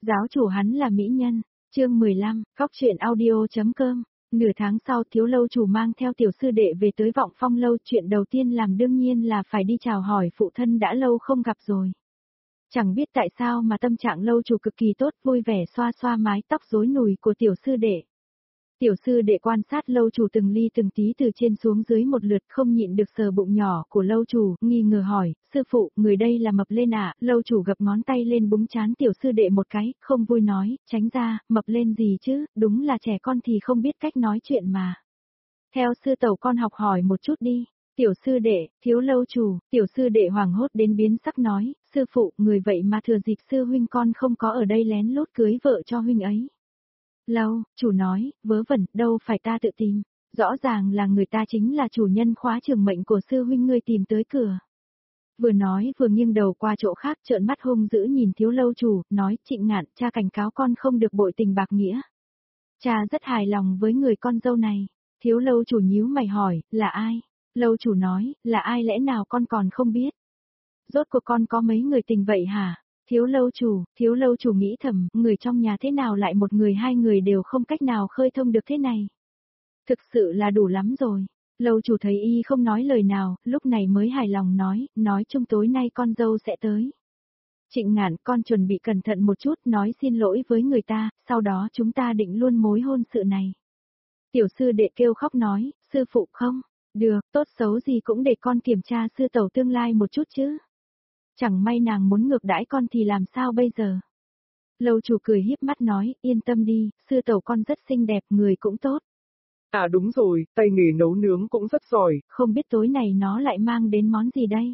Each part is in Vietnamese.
Giáo chủ hắn là mỹ nhân. Chương 15, góc truyện audio.com. Nửa tháng sau Thiếu lâu chủ mang theo tiểu sư đệ về tới Vọng Phong lâu, chuyện đầu tiên làm đương nhiên là phải đi chào hỏi phụ thân đã lâu không gặp rồi. Chẳng biết tại sao mà tâm trạng lâu chủ cực kỳ tốt, vui vẻ xoa xoa mái tóc rối nùi của tiểu sư đệ. Tiểu sư đệ quan sát lâu chủ từng ly từng tí từ trên xuống dưới một lượt, không nhịn được sờ bụng nhỏ của lâu chủ, nghi ngờ hỏi, sư phụ, người đây là mập lên à? Lâu chủ gập ngón tay lên búng trán tiểu sư đệ một cái, không vui nói, tránh ra, mập lên gì chứ, đúng là trẻ con thì không biết cách nói chuyện mà. Theo sư tẩu con học hỏi một chút đi. Tiểu sư đệ, Thiếu lâu chủ, tiểu sư đệ hoảng hốt đến biến sắc nói, sư phụ, người vậy mà thừa dịp sư huynh con không có ở đây lén lút cưới vợ cho huynh ấy. Lâu, chủ nói, vớ vẩn, đâu phải ta tự tìm, rõ ràng là người ta chính là chủ nhân khóa trường mệnh của sư huynh ngươi tìm tới cửa. Vừa nói vừa nghiêng đầu qua chỗ khác, trợn mắt hung dữ nhìn Thiếu lâu chủ, nói, Trịnh Ngạn, cha cảnh cáo con không được bội tình bạc nghĩa. Cha rất hài lòng với người con dâu này. Thiếu lâu chủ nhíu mày hỏi, là ai? Lâu chủ nói, là ai lẽ nào con còn không biết? Rốt cuộc con có mấy người tình vậy hả? Thiếu lâu chủ nghĩ thầm, người trong nhà thế nào lại một người hai người đều không cách nào khơi thông được thế này. Thực sự là đủ lắm rồi. Lâu chủ thấy y không nói lời nào, lúc này mới hài lòng nói chung tối nay con dâu sẽ tới. Trịnh Ngạn, con chuẩn bị cẩn thận một chút, nói xin lỗi với người ta, sau đó chúng ta định luôn mối hôn sự này. Tiểu sư đệ kêu khóc nói, sư phụ không, được, tốt xấu gì cũng để con kiểm tra sư tẩu tương lai một chút chứ. Chẳng may nàng muốn ngược đãi con thì làm sao bây giờ? Lâu chủ cười híp mắt nói, yên tâm đi, sư tẩu con rất xinh đẹp, người cũng tốt. À đúng rồi, tay nghề nấu nướng cũng rất giỏi. Không biết tối này nó lại mang đến món gì đây?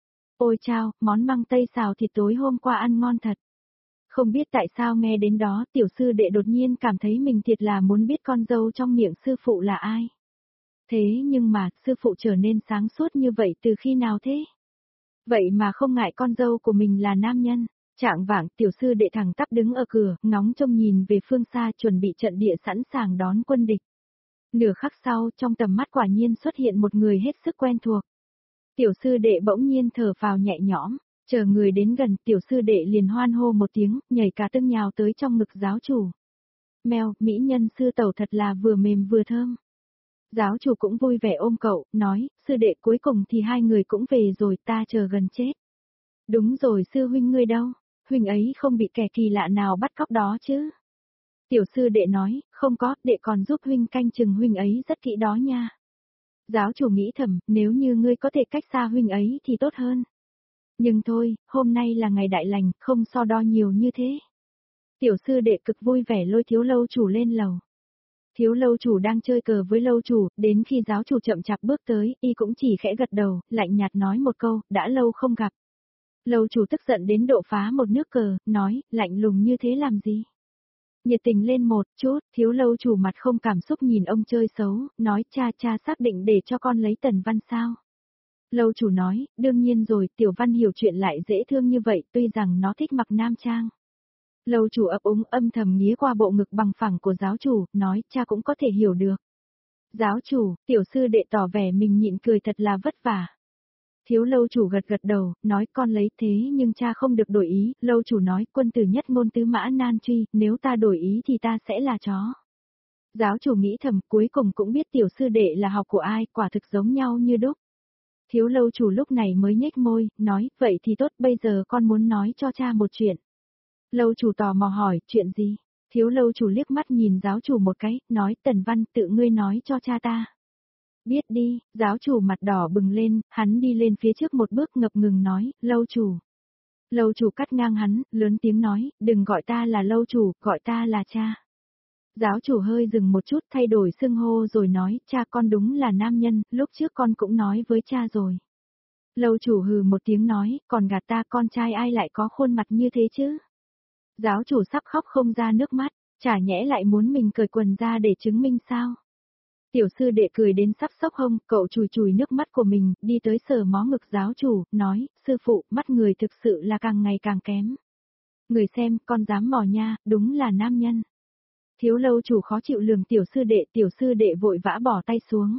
Ôi chao, món măng tây xào thịt tối hôm qua ăn ngon thật. Không biết tại sao nghe đến đó tiểu sư đệ đột nhiên cảm thấy mình thiệt là muốn biết con dâu trong miệng sư phụ là ai. Thế nhưng mà, sư phụ trở nên sáng suốt như vậy từ khi nào thế? Vậy mà không ngại con dâu của mình là nam nhân. Trạng vạng tiểu sư đệ thẳng tắp đứng ở cửa, ngóng trông nhìn về phương xa chuẩn bị trận địa sẵn sàng đón quân địch. Nửa khắc sau, trong tầm mắt quả nhiên xuất hiện một người hết sức quen thuộc. Tiểu sư đệ bỗng nhiên thở phào nhẹ nhõm, chờ người đến gần, tiểu sư đệ liền hoan hô một tiếng, nhảy cả tưng nhào tới trong ngực giáo chủ. Mèo, mỹ nhân sư tẩu thật là vừa mềm vừa thơm. Giáo chủ cũng vui vẻ ôm cậu, nói, sư đệ cuối cùng thì hai người cũng về rồi, ta chờ gần chết. Đúng rồi, sư huynh ngươi đâu, huynh ấy không bị kẻ kỳ lạ nào bắt cóc đó chứ. Tiểu sư đệ nói, không có, đệ còn giúp huynh canh chừng huynh ấy rất kỹ đó nha. Giáo chủ nghĩ thầm, nếu như ngươi có thể cách xa huynh ấy thì tốt hơn. Nhưng thôi, hôm nay là ngày đại lành, không so đo nhiều như thế. Tiểu sư đệ cực vui vẻ lôi thiếu lâu chủ lên lầu. Thiếu lâu chủ đang chơi cờ với lâu chủ, đến khi giáo chủ chậm chạp bước tới, y cũng chỉ khẽ gật đầu, lạnh nhạt nói một câu, đã lâu không gặp. Lâu chủ tức giận đến độ phá một nước cờ, nói, lạnh lùng như thế làm gì? Nhiệt tình lên một chút, thiếu lâu chủ mặt không cảm xúc nhìn ông chơi xấu, nói cha xác định để cho con lấy Tần Văn sao? Lâu chủ nói, đương nhiên rồi, Tiểu Văn hiểu chuyện lại dễ thương như vậy, tuy rằng nó thích mặc nam trang. Lâu chủ ấp úng âm thầm nghía qua bộ ngực bằng phẳng của giáo chủ, nói, cha cũng có thể hiểu được. Giáo chủ, tiểu sư đệ tỏ vẻ mình nhịn cười thật là vất vả. Thiếu lâu chủ gật gật đầu, nói con lấy thế nhưng cha không được đổi ý, lâu chủ nói quân tử nhất ngôn tứ mã nan truy, nếu ta đổi ý thì ta sẽ là chó. Giáo chủ nghĩ thầm cuối cùng cũng biết tiểu sư đệ là học của ai, quả thực giống nhau như đúc. Thiếu lâu chủ lúc này mới nhếch môi, nói, vậy thì tốt, bây giờ con muốn nói cho cha một chuyện. Lâu chủ tò mò hỏi, chuyện gì? Thiếu lâu chủ liếc mắt nhìn giáo chủ một cái, nói, Tần Văn tự ngươi nói cho cha ta. Biết đi, giáo chủ mặt đỏ bừng lên, hắn đi lên phía trước một bước ngập ngừng nói, lâu chủ. Lâu chủ cắt ngang hắn, lớn tiếng nói, đừng gọi ta là lâu chủ, gọi ta là cha. Giáo chủ hơi dừng một chút thay đổi xưng hô rồi nói, cha con đúng là nam nhân, lúc trước con cũng nói với cha rồi. Lâu chủ hừ một tiếng nói, còn gạt ta con trai ai lại có khuôn mặt như thế chứ? Giáo chủ sắp khóc không ra nước mắt, chả nhẽ lại muốn mình cởi quần ra để chứng minh sao? Tiểu sư đệ cười đến sắp sốc hông, cậu chùi chùi nước mắt của mình, đi tới sờ mó ngực giáo chủ, nói, sư phụ, mắt người thực sự là càng ngày càng kém. Người xem, con dám mò nha, đúng là nam nhân. Thiếu lâu chủ khó chịu lườm tiểu sư đệ vội vã bỏ tay xuống.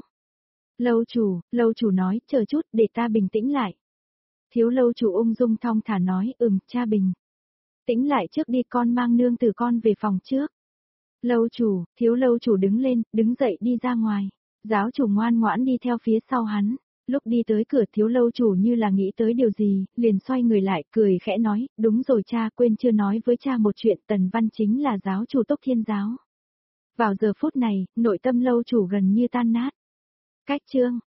Lâu chủ nói, chờ chút, để ta bình tĩnh lại. Thiếu lâu chủ ung dung thong thả nói, cha bình. Tĩnh lại trước đi, con mang nương tử con về phòng trước. Lâu chủ, thiếu lâu chủ đứng lên, đứng dậy đi ra ngoài. Giáo chủ ngoan ngoãn đi theo phía sau hắn. Lúc đi tới cửa, thiếu lâu chủ như là nghĩ tới điều gì, liền xoay người lại, cười khẽ nói, đúng rồi cha, quên chưa nói với cha một chuyện, Tần Văn chính là giáo chủ Tốc Thiên giáo. Vào giờ phút này, nội tâm lâu chủ gần như tan nát. Cách chương